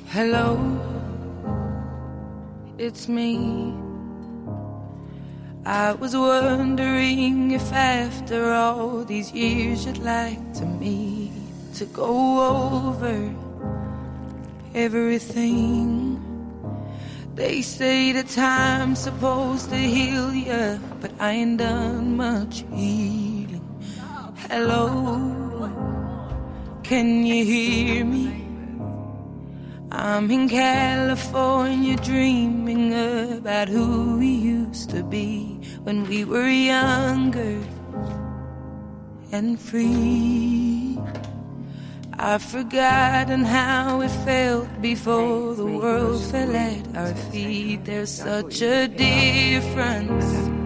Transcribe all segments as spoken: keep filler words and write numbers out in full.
Hello, it's me. I was wondering if after all these years you'd like to meet, to go over everything. They say that time's supposed to heal ya, but I ain't done much healing. Hello, can you hear me? I'm in California dreaming about who we used to be when we were younger and free. I've forgotten how it felt before the world fell at our feet. There's such a difference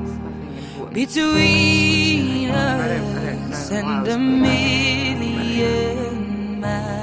between us and a million miles.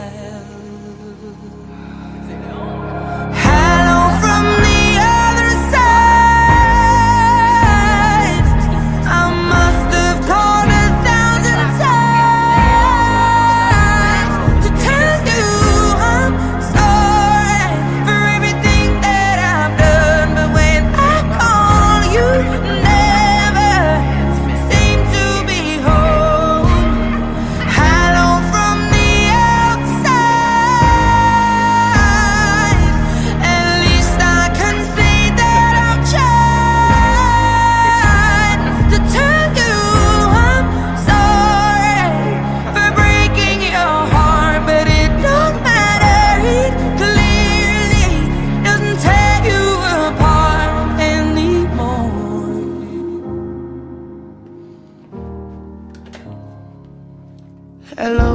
Hello,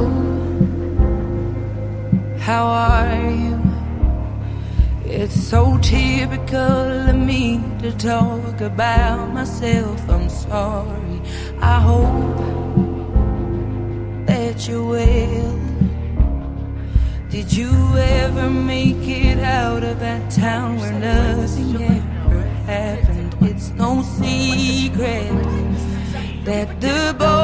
how are you? It's so typical of me to talk about myself. I'm sorry. I hope that you're well. Did you ever make it out of that town where nothing ever happened? It's no secret that the boy